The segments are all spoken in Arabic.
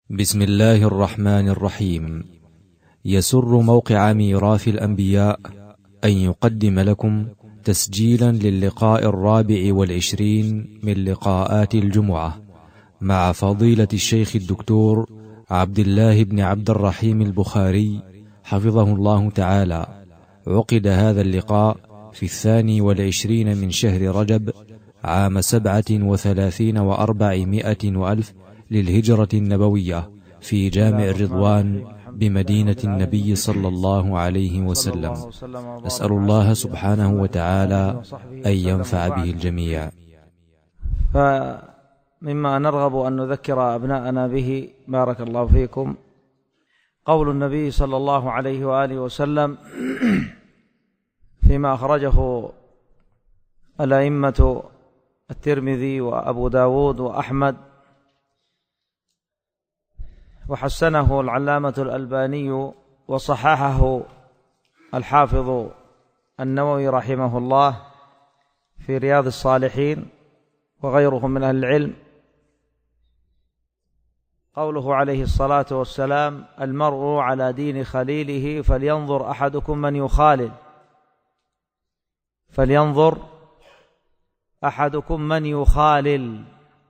بسم الله الرحمن الرحيم. يسر موقع ميراث الأنبياء أن يقدم لكم تسجيلا للقاء 24 من لقاءات الجمعة مع فضيلة الشيخ الدكتور عبد الله بن عبد الرحيم البخاري حفظه الله تعالى. عقد هذا اللقاء في 22 من شهر رجب عام 37 و400 وألف للهجرة النبوية في جامع الرضوان بمدينة النبي صلى الله عليه وسلم. نسأل الله سبحانه وتعالى أن ينفع به الجميع. فمما نرغب أن نذكر أبناءنا به بارك الله فيكم قول النبي صلى الله عليه وآله وسلم فيما أخرجه الأئمة الترمذي وأبو داود وأحمد وحسنه العلامة الألباني وصححه الحافظ النووي رحمه الله في رياض الصالحين وغيرهم من أهل العلم، قوله عليه الصلاة والسلام: المرء على دين خليله فلينظر أحدكم من يخالل، فلينظر أحدكم من يخالل.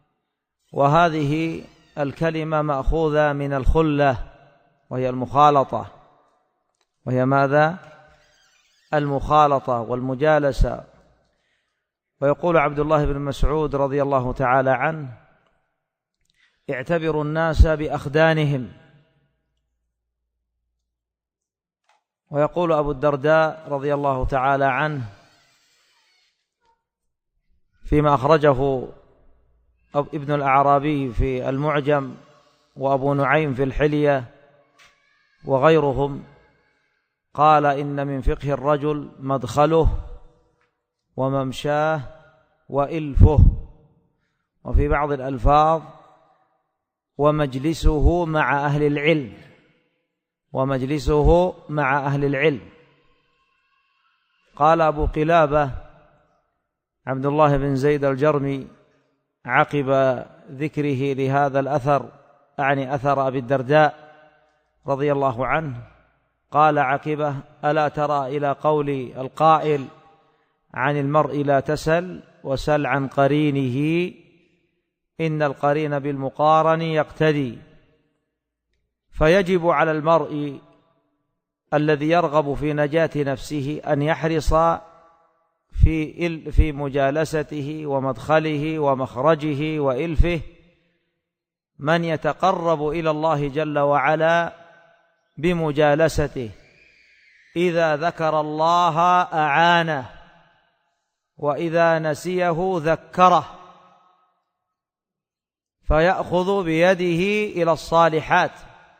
وهذه الكلمة مأخوذة من الخلة وهي المخالطة، وهي ماذا؟ المخالطة والمجالسة. ويقول عبد الله بن مسعود رضي الله تعالى عنه: اعتبروا الناس بأخدانهم. ويقول أبو الدرداء رضي الله تعالى عنه فيما أخرجه ابن الأعرابي في المعجم وأبو نعيم في الحلية وغيرهم، قال: إن من فقه الرجل مدخله وممشاه وإلفه. وفي بعض الألفاظ: ومجلسه مع أهل العلم، ومجلسه مع أهل العلم. قال أبو قلابة عبد الله بن زيد الجرمي عقب ذكره لهذا الأثر، أعني أثر أبي الدرداء رضي الله عنه، قال عقبه: ألا ترى إلى قول القائل عن المرء لا تسل وسل عن قرينه، إن القرين بالمقارن يقتدي. فيجب على المرء الذي يرغب في نجاة نفسه أن يحرص في مجالسته ومدخله ومخرجه وإلفه من يتقرب إلى الله جل وعلا بمجالسته. إذا ذكر الله أعانه، وإذا نسيه ذكره، فيأخذ بيده إلى الصالحات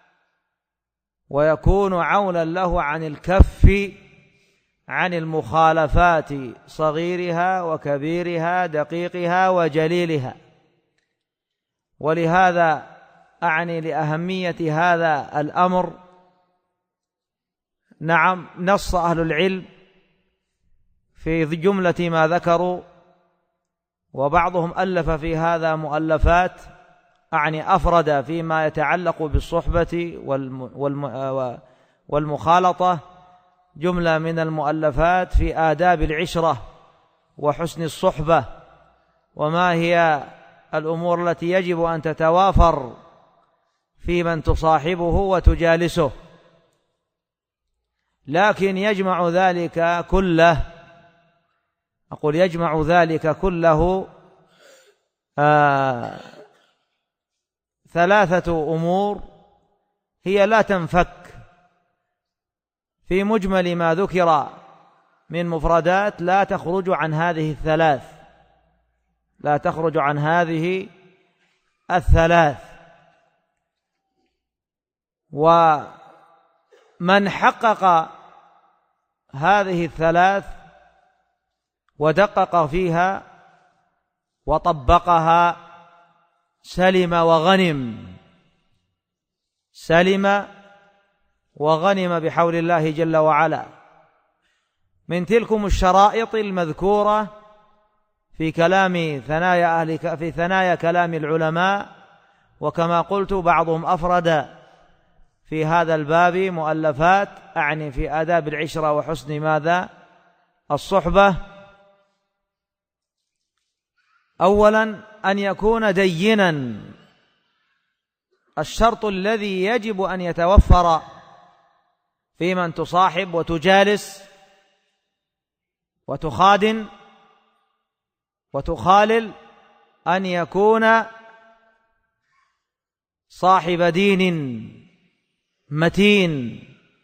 ويكون عونا له عن الكف عن المخالفات صغيرها وكبيرها دقيقها وجليلها. ولهذا أعني لأهمية هذا الأمر، نعم، نص أهل العلم في جملة ما ذكروا، وبعضهم ألف في هذا مؤلفات، أعني أفرد فيما يتعلق بالصحبة والمخالطة جملة من المؤلفات في آداب العشرة وحسن الصحبة، وما هي الأمور التي يجب أن تتوافر في من تصاحبه وتجالسه. لكن يجمع ذلك كله، أقول يجمع ذلك كله 3 أمور هي لا تنفك في مجمل ما ذكر من مفردات، لا تخرج عن هذه ال3، لا تخرج عن هذه ال3. ومن حقق هذه ال3 ودقق فيها وطبقها سلم وغنم، سلم وغنم بحول الله جل وعلا. من تلكم الشرائط المذكورة في ثنايا كلام العلماء وكما قلت بعضهم أفرد في هذا الباب مؤلفات، أعني في آداب العشرة وحسن ماذا؟ الصحبة. أولا أن يكون دينا، الشرط الذي يجب أن يتوفر في من تصاحب وتجالس وتخادن وتخالل، أن يكون صاحب دين متين.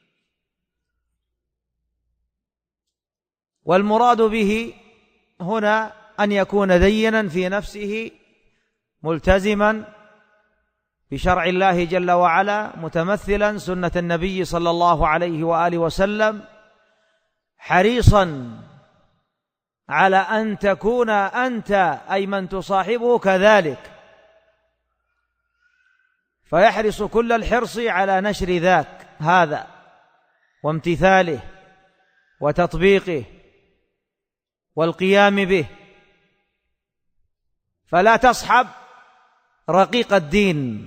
والمراد به هنا أن يكون دينا في نفسه، ملتزما بشرع الله جل وعلا، متمثلا سنة النبي صلى الله عليه وآله وسلم، حريصا على أن تكون أنت أي من تصاحبه كذلك، فيحرص كل الحرص على نشر ذاك هذا وامتثاله وتطبيقه والقيام به. فلا تصحب رقيق الدين،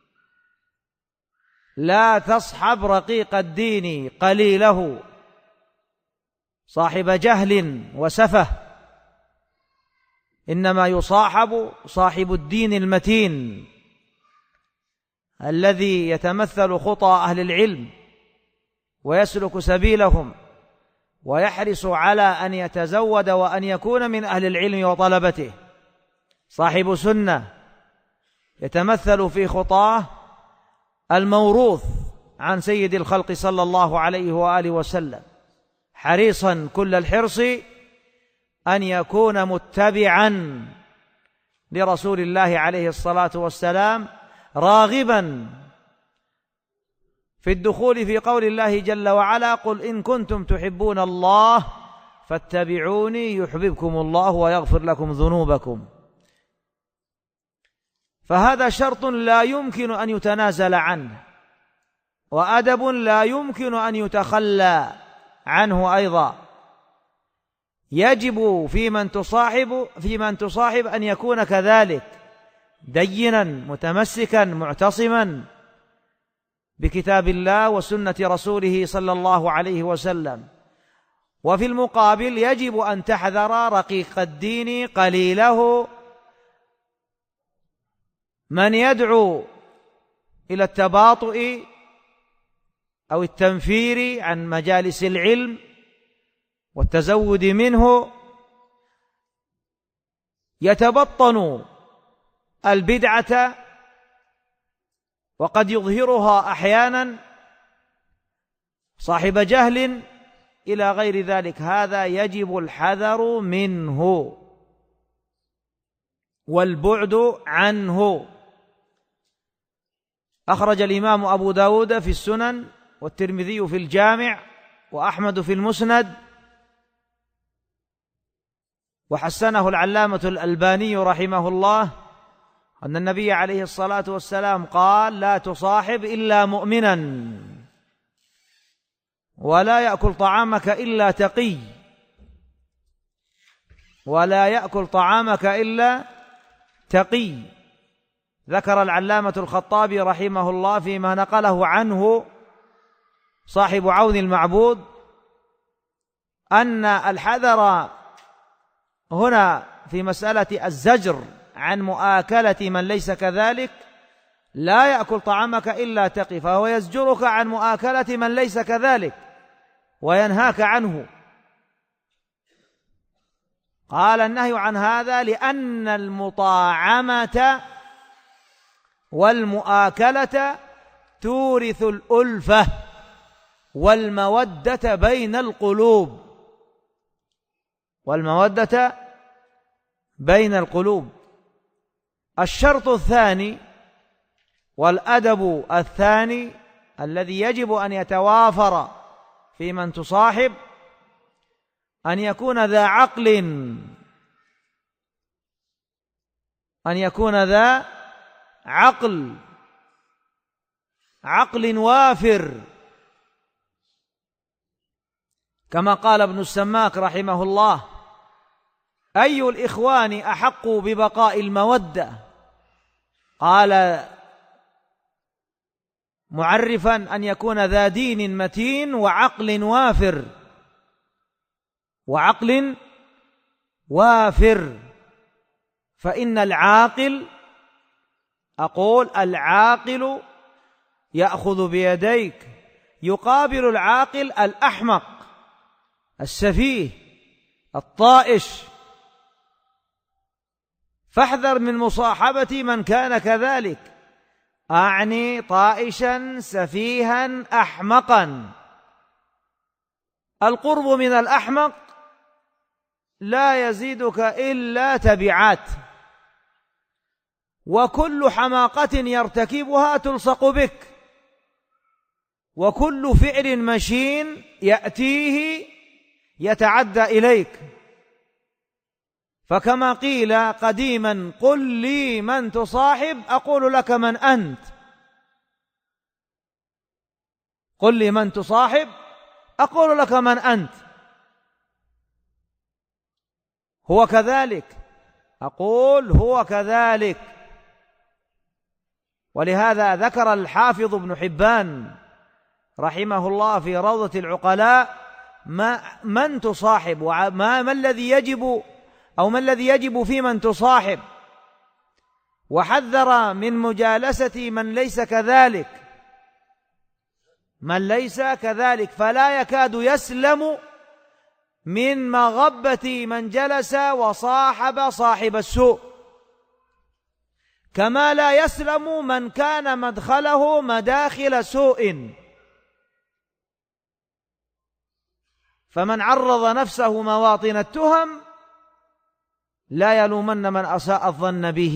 لا تصحب رقيق الدين قليله، صاحب جهل وسفه، إنما يصاحب صاحب الدين المتين الذي يتمثل خطى أهل العلم ويسلك سبيلهم، ويحرص على أن يتزود وأن يكون من أهل العلم وطلبته، صاحب سنة يتمثل في خطاه الموروث عن سيد الخلق صلى الله عليه وآله وسلم، حريصا كل الحرص أن يكون متبعا لرسول الله عليه الصلاة والسلام، راغبا في الدخول في قول الله جل وعلا: قل إن كنتم تحبون الله فاتبعوني يحببكم الله ويغفر لكم ذنوبكم. فهذا شرط لا يمكن أن يتنازل عنه، وأدب لا يمكن أن يتخلى عنه أيضا. يجب في من تصاحب أن يكون كذلك، دينا متمسكا معتصما بكتاب الله وسنة رسوله صلى الله عليه وسلم. وفي المقابل يجب أن تحذر رقيق الدين قليله، من يدعو إلى التباطؤ أو التنفير عن مجالس العلم والتزود منه، يتبطن البدعة وقد يظهرها أحيانا صاحب جهل إلى غير ذلك. هذا يجب الحذر منه والبعد عنه. أخرج الإمام أبو داود في السنن، والترمذي في الجامع، وأحمد في المسند، وحسنه العلامة الألباني رحمه الله، أن النبي عليه الصلاة والسلام قال: لا تصاحب إلا مؤمنا، ولا يأكل طعامك إلا تقي، ولا يأكل طعامك إلا تقي. ذكر العلامة الخطابي رحمه الله فيما نقله عنه صاحب عون المعبود أن الحذر هنا في مسألة الزجر عن مؤاكلة من ليس كذلك، لا يأكل طعامك إلا تقي، فهو يزجرك عن مؤاكلة من ليس كذلك وينهاك عنه. قال النهي عن هذا لأن المطاعمة والمؤاكلة تورث الألفة والمودة بين القلوب، والمودة بين القلوب. الشرط الثاني والأدب الثاني الذي يجب أن يتوافر في من تصاحب أن يكون ذا عقل، أن يكون ذا عقل وافر، كما قال ابن السماك رحمه الله: أي الإخوان أحق ببقاء المودة؟ قال: معرفا أن يكون ذا دين متين وعقل وافر، وعقل وافر. فإن العاقل، أقول العاقل يأخذ بيديك، يقابل العاقل الأحمق السفيه الطائش. فاحذر من مصاحبة من كان كذلك، أعني طائشا سفيها أحمقا. القرب من الأحمق لا يزيدك إلا تبعات، وكل حماقة يرتكبها تلصق بك، وكل فعل مشين يأتيه يتعدى إليك. فكما قيل قديما: قل لي من تصاحب أقول لك من أنت. قل لي من تصاحب أقول لك من أنت. هو كذلك، أقول هو كذلك. ولهذا ذكر الحافظ ابن حبان رحمه الله في روضة العقلاء من تصاحب، وما الذي يجب أو ما الذي يجب في من تصاحب، وحذر من مجالسة من ليس كذلك، من ليس كذلك، فلا يكاد يسلم من مغبة من جلس وصاحب صاحب السوء، كما لا يسلم من كان مدخله مداخل سوء. فمن عرض نفسه مواطن التهم لا يلومن من أساء الظن به،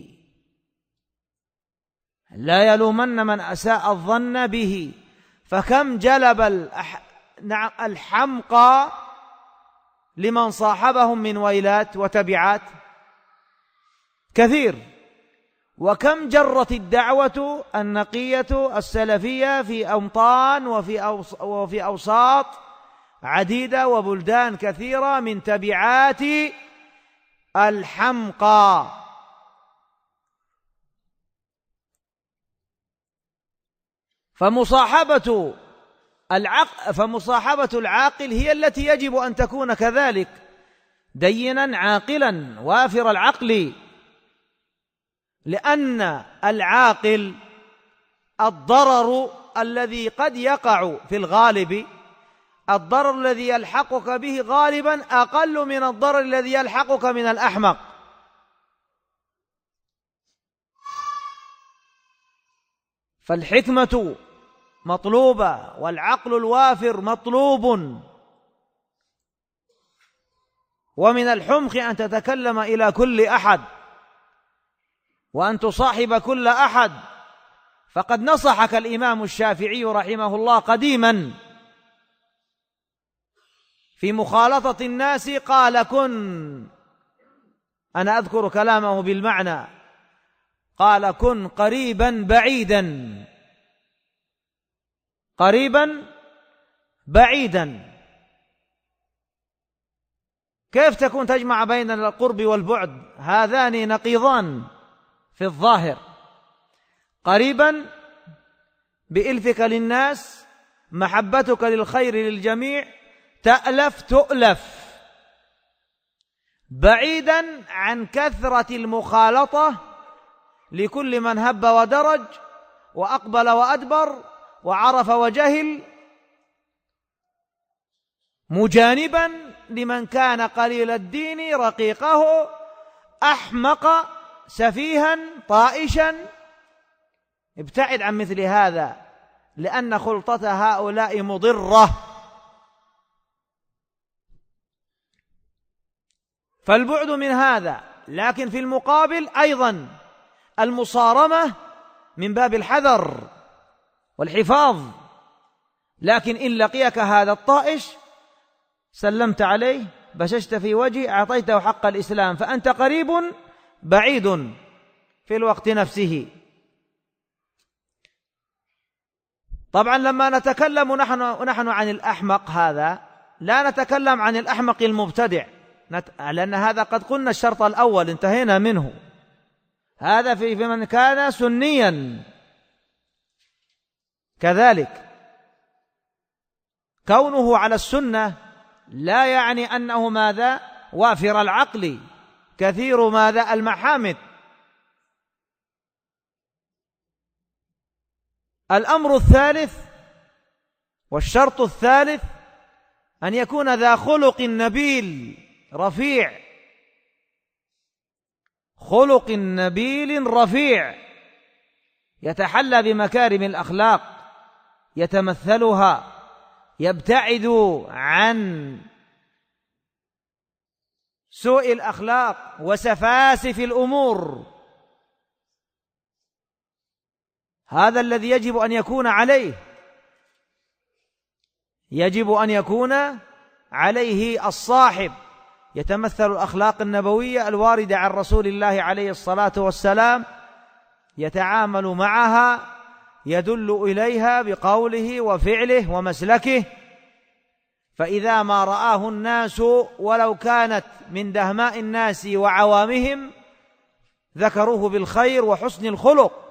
لا يلومن من أساء الظن به. فكم جلب الحمقى لمن صاحبهم من ويلات وتبعات، كثير. وكم جرت الدعوة النقية السلفية في أمطان وفي أوساط عديدة وبلدان كثيرة من تبعات الحمقى. فمصاحبة العاقل هي التي يجب أن تكون كذلك، دينا عاقلا وافر العقل. لأن العاقل الضرر الذي قد يقع في الغالب، الضرر الذي يلحقك به غالبا أقل من الضرر الذي يلحقك من الأحمق. فالحكمة مطلوبة والعقل الوافر مطلوب. ومن الحمق أن تتكلم إلى كل أحد وأن تصاحب كل أحد. فقد نصحك الإمام الشافعي رحمه الله قديما في مخالطة الناس، قال: كن، أنا أذكر كلامه بالمعنى، قال: كن قريبا بعيدا، قريبا بعيدا. كيف تكون تجمع بين القرب والبعد؟ هذان نقيضان في الظاهر. قريبا بإلفك للناس، محبتك للخير للجميع، تألف تؤلف. بعيدا عن كثرة المخالطة لكل من هب ودرج وأقبل وأدبر وعرف وجهل، مجانبا لمن كان قليل الدين رقيقه أحمق سفيها طائشا. ابتعد عن مثل هذا، لأن خلطة هؤلاء مضرة. فالبعد من هذا. لكن في المقابل أيضا المصارمة من باب الحذر والحفاظ. لكن إن لقيك هذا الطائش سلمت عليه، بششت في وجهه، أعطيته حق الإسلام، فأنت قريب بعيد في الوقت نفسه. طبعا لما نتكلم نحن عن الأحمق هذا، لا نتكلم عن الأحمق المبتدع، لأن هذا قد قلنا الشرط الأول انتهينا منه. هذا في من كان سنيا. كذلك كونه على السنة لا يعني أنه ماذا؟ وافر العقل كثير ماذا؟ المحامد. الأمر الثالث والشرط الثالث أن يكون ذا خلق نبيل رفيع، خلق نبيل رفيع يتحلى بمكارم الأخلاق، يتمثلها، يبتعد عن سوء الأخلاق وسفاسف الأمور. هذا الذي يجب أن يكون عليه، يجب أن يكون عليه الصاحب، يتمثل الأخلاق النبوية الواردة عن رسول الله عليه الصلاة والسلام، يتعامل معها، يدل إليها بقوله وفعله ومسلكه. فإذا ما رآه الناس ولو كانت من دهماء الناس وعوامهم ذكروه بالخير وحسن الخلق،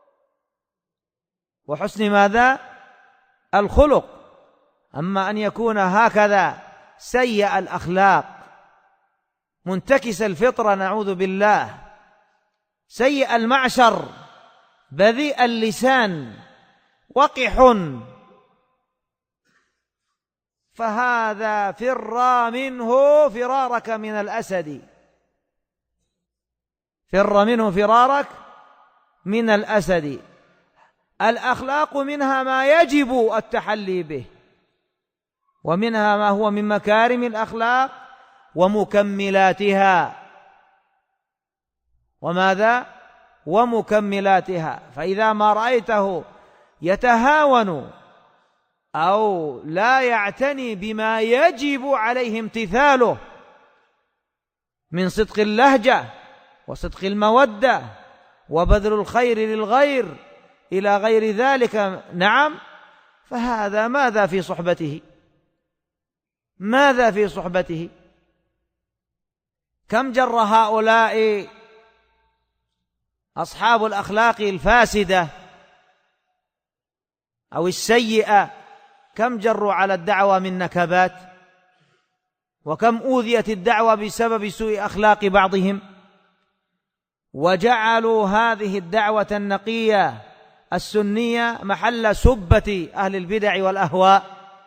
وحسن ماذا؟ الخلق. أما أن يكون هكذا سيء الأخلاق، منتكس الفطرة نعوذ بالله، سيء المعشر، بذيء اللسان، وقح، فهذا فر منه فرارك من الأسد، فر منه فرارك من الأسد. الأخلاق منها ما يجب التحلي به، ومنها ما هو من مكارم الأخلاق ومكملاتها. وماذا؟ ومكملاتها. فإذا ما رأيته يتهاون أو لا يعتني بما يجب عليه امتثاله من صدق اللهجة وصدق المودة وبذل الخير للغير إلى غير ذلك، نعم، فهذا ماذا في صحبته؟ ماذا في صحبته؟ كم جر هؤلاء أصحاب الأخلاق الفاسدة أو السيئة، كم جروا على الدعوة من نكبات، وكم أوذيت الدعوة بسبب سوء أخلاق بعضهم، وجعلوا هذه الدعوة النقية السنية محل سبة أهل البدع والأهواء.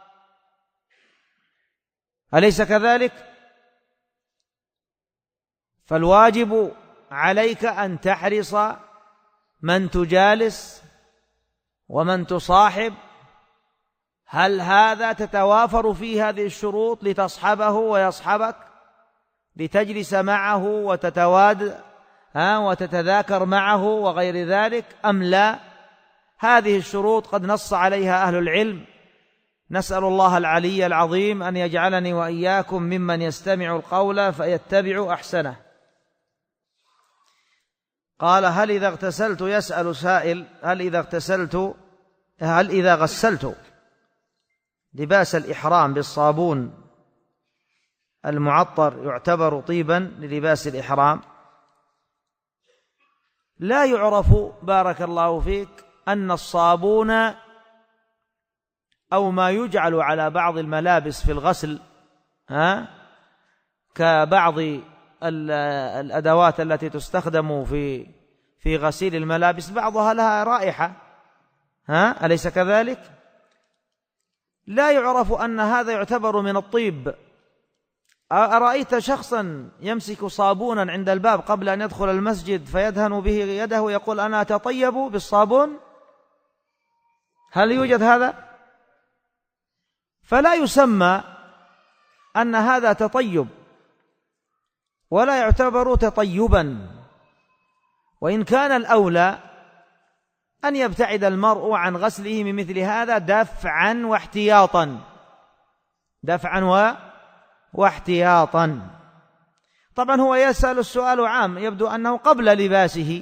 أليس كذلك؟ فالواجب عليك أن تحرص من تجالس ومن تصاحب، هل هذا تتوافر فيه هذه الشروط لتصحبه ويصحبك، لتجلس معه وتتواد وتتذاكر معه وغير ذلك، أم لا؟ هذه الشروط قد نص عليها أهل العلم. نسأل الله العلي العظيم أن يجعلني وإياكم ممن يستمع القول فيتبع أحسنه. قال: هل إذا اغتسلت، يسأل سائل، هل إذا غسلت لباس الإحرام بالصابون المعطر يعتبر طيبا للباس الإحرام؟ لا يعرف بارك الله فيك أن الصابون أو ما يجعل على بعض الملابس في الغسل كبعض الأدوات التي تستخدم في غسيل الملابس، بعضها لها رائحة، أليس كذلك؟ لا يعرف أن هذا يعتبر من الطيب. أرأيت شخصا يمسك صابونا عند الباب قبل أن يدخل المسجد فيدهن به يده ويقول أنا أتطيب بالصابون؟ هل يوجد هذا؟ فلا يسمى أن هذا تطيب ولا يعتبر تطيبا. وإن كان الأولى أن يبتعد المرء عن غسله من مثل هذا دفعا واحتياطا، دفعا واحتياطا. طبعا هو يسأل السؤال عام، يبدو أنه قبل لباسه،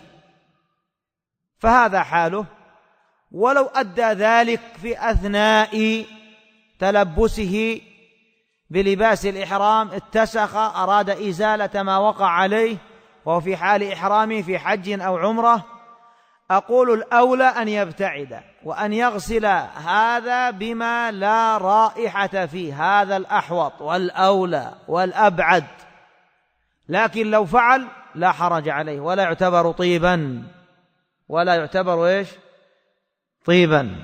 فهذا حاله. ولو أدى ذلك في أثناء تلبسه بلباس الإحرام، اتسخ، أراد إزالة ما وقع عليه وهو في حال إحرامه في حج أو عمرة، أقول الأولى أن يبتعد وأن يغسل هذا بما لا رائحة فيه، هذا الأحوط والأولى والأبعد. لكن لو فعل لا حرج عليه ولا يعتبر طيبا، ولا يعتبر طيبا.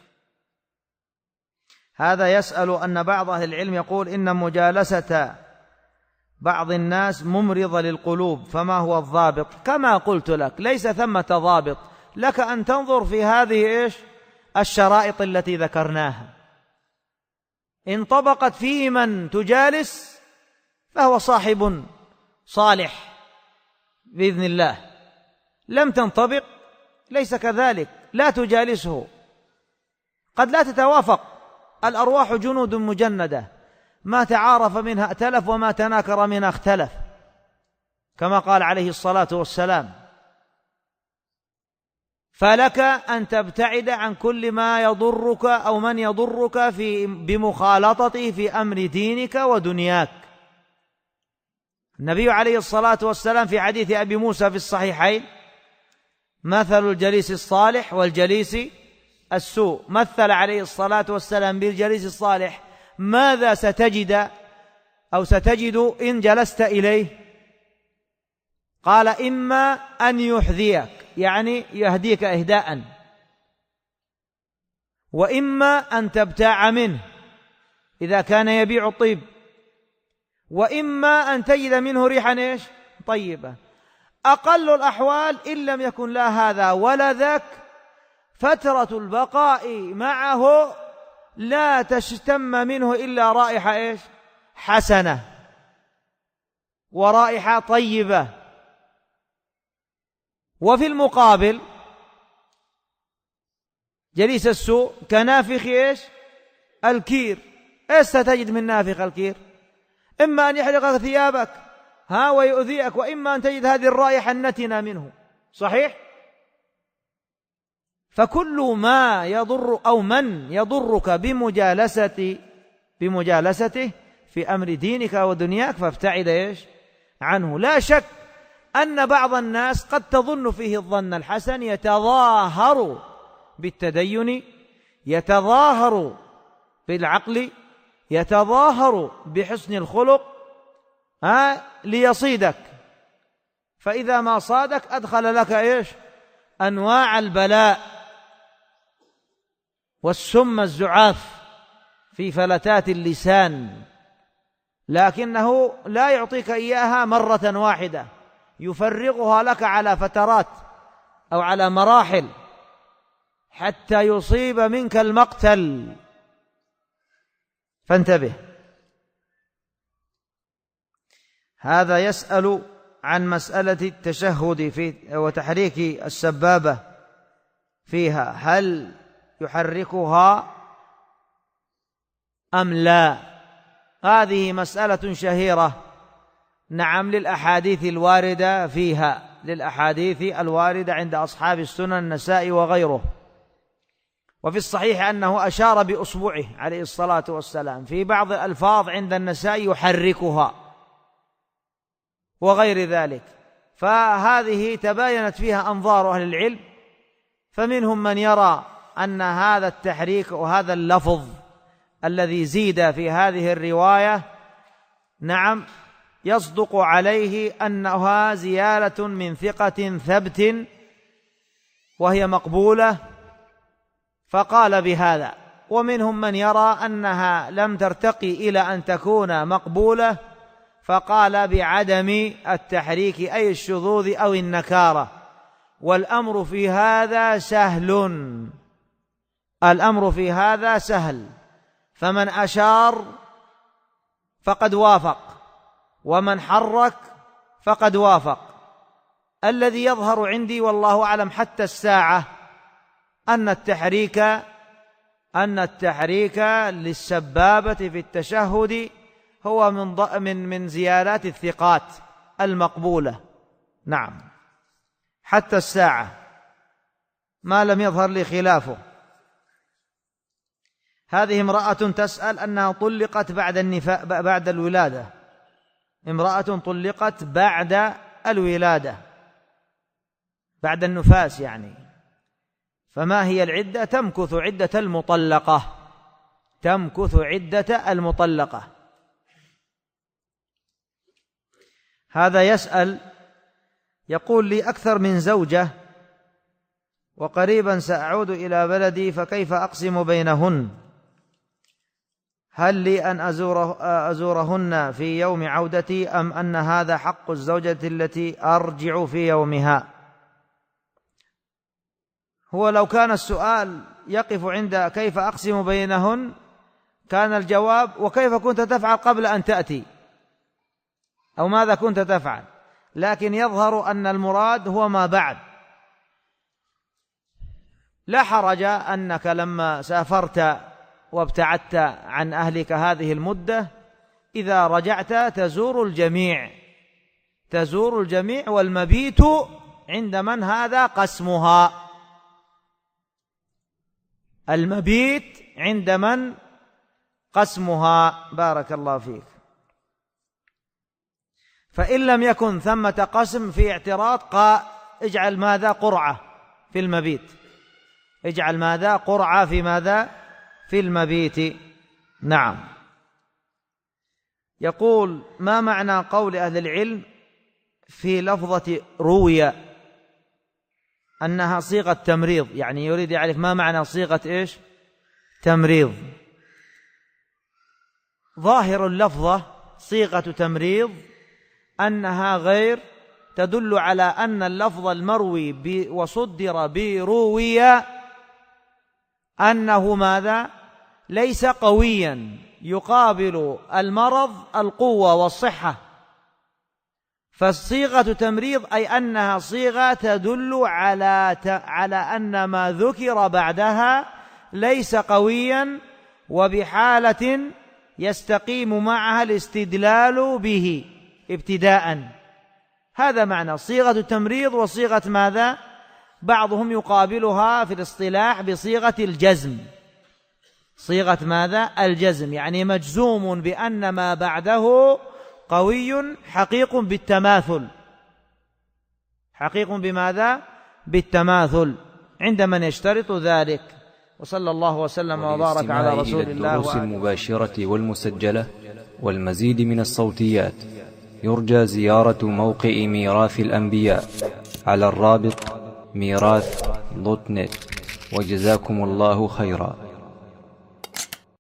هذا يسأل أن بعض أهل العلم يقول إن مجالسة بعض الناس ممرضة للقلوب، فما هو الضابط؟ كما قلت لك ليس ثمة ضابط، لك أن تنظر في هذه الشرائط التي ذكرناها، إن طبقت فيه من تجالس فهو صاحب صالح بإذن الله، لم تنطبق ليس كذلك لا تجالسه. قد لا تتوافق، الأرواح جنود مجندة، ما تعارف منها ائتلف وما تناكر منها اختلف، كما قال عليه الصلاة والسلام. فلك أن تبتعد عن كل ما يضرك أو من يضرك بمخالطته في أمر دينك ودنياك. النبي عليه الصلاة والسلام في حديث أبي موسى في الصحيحين: مثل الجليس الصالح والجليس السوء. مثل عليه الصلاة والسلام بالجليس الصالح ماذا ستجد أو ستجد إن جلست إليه؟ قال: إما أن يحذيك، يعني يهديك إهداء، وإما أن تبتاع منه إذا كان يبيع الطيب، وإما أن تجد منه ريحا طيبة. أقل الأحوال إن لم يكن لا هذا ولا ذاك، فترة البقاء معه لا تشتم منه إلا رائحة حسنة ورائحة طيبة. وفي المقابل جليس السوء كنافخ الكير. ستجد من نافخ الكير؟ إما أن يحرق ثيابك ويؤذيك، وإما أن تجد هذه الرائحة النتنة منه. صحيح؟ فكل ما يضر أو من يضرك بمجالسته في أمر دينك ودنياك فابتعد عنه. لا شك أن بعض الناس قد تظن فيه الظن الحسن، يتظاهر بالتدين، يتظاهر بالعقل، يتظاهر بحسن الخلق ليصيدك، فإذا ما صادك أدخل لك أنواع البلاء والسم الزعاف في فلتات اللسان، لكنه لا يعطيك إياها مرة واحدة، يفرغها لك على فترات أو على مراحل حتى يصيب منك المقتل، فانتبه. هذا يسأل عن مسألة التشهد وتحريك السبابة فيها، هل يحركها أم لا؟ هذه مسألة شهيرة. نعم، للأحاديث الواردة فيها، للأحاديث الواردة عند أصحاب السنن النسائي وغيره. وفي الصحيح أنه أشار بأصبعه عليه الصلاة والسلام، في بعض الألفاظ عند النسائي يحركها وغير ذلك. فهذه تباينت فيها أنظار أهل العلم، فمنهم من يرى أن هذا التحريك وهذا اللفظ الذي زيد في هذه الرواية نعم يصدق عليه أنها زيادة من ثقة ثبت وهي مقبولة، فقال بهذا. ومنهم من يرى أنها لم ترتقي إلى أن تكون مقبولة، فقال بعدم التحريك أي الشذوذ أو النكارة. والأمر في هذا سهل، الأمر في هذا سهل، فمن أشار فقد وافق، ومن حرك فقد وافق. الذي يظهر عندي والله أعلم حتى الساعة أن التحريك للسبابة في التشهد هو من زيادات الثقات المقبولة. نعم، حتى الساعة ما لم يظهر لي خلافه. هذه امرأة تسأل أنها طلقت بعد الولادة، امرأة طلقت بعد الولادة، بعد النفاس يعني، فما هي العدة؟ تمكث عدة المطلقة، تمكث عدة المطلقة. هذا يسأل يقول لي أكثر من زوجة وقريبا سأعود إلى بلدي، فكيف أقسم بينهن؟ هل لي أن أزورهن في يوم عودتي أم أن هذا حق الزوجة التي أرجع في يومها؟ هو لو كان السؤال يقف عند كيف أقسم بينهن كان الجواب وكيف كنت تفعل قبل أن تأتي، أو ماذا كنت تفعل، لكن يظهر أن المراد هو ما بعد. لا حرج أنك لما سافرت وابتعدت عن أهلك هذه المدة إذا رجعت تزور الجميع، والمبيت عند من هذا قسمها، المبيت عند من قسمها. بارك الله فيك. فإن لم يكن ثمة قسم في اعتراض اجعل ماذا؟ قرعة في المبيت، اجعل ماذا؟ قرعة في ماذا؟ في المبيت. نعم. يقول ما معنى قول أهل العلم في لفظة روي أنها صيغة تمريض؟ يعني يريد يعرف ما معنى صيغة إيش؟ تمريض. ظاهر اللفظة صيغة تمريض أنها غير تدل على أن اللفظ المروي وصدر بروي أنه ماذا؟ ليس قويا يقابل المرض القوة والصحة، فالصيغة تمريض أي أنها صيغة تدل على أن ما ذكر بعدها ليس قويا وبحالة يستقيم معها الاستدلال به ابتداء. هذا معنى صيغة التمريض. وصيغة ماذا؟ بعضهم يقابلها في الاصطلاح بصيغة الجزم. صيغة ماذا؟ الجزم، يعني مجزوم بأن ما بعده قوي حقيق بالتماثل. حقيق بماذا؟ بالتماثل عند من يشترط ذلك. وصلى الله وسلم وبارك على رسول الله. الدروس المباشرة والمسجلة والمزيد من الصوتيات يرجى زيارة موقع ميراث الأنبياء على الرابط ميراث.net. وجزاكم الله خيرا.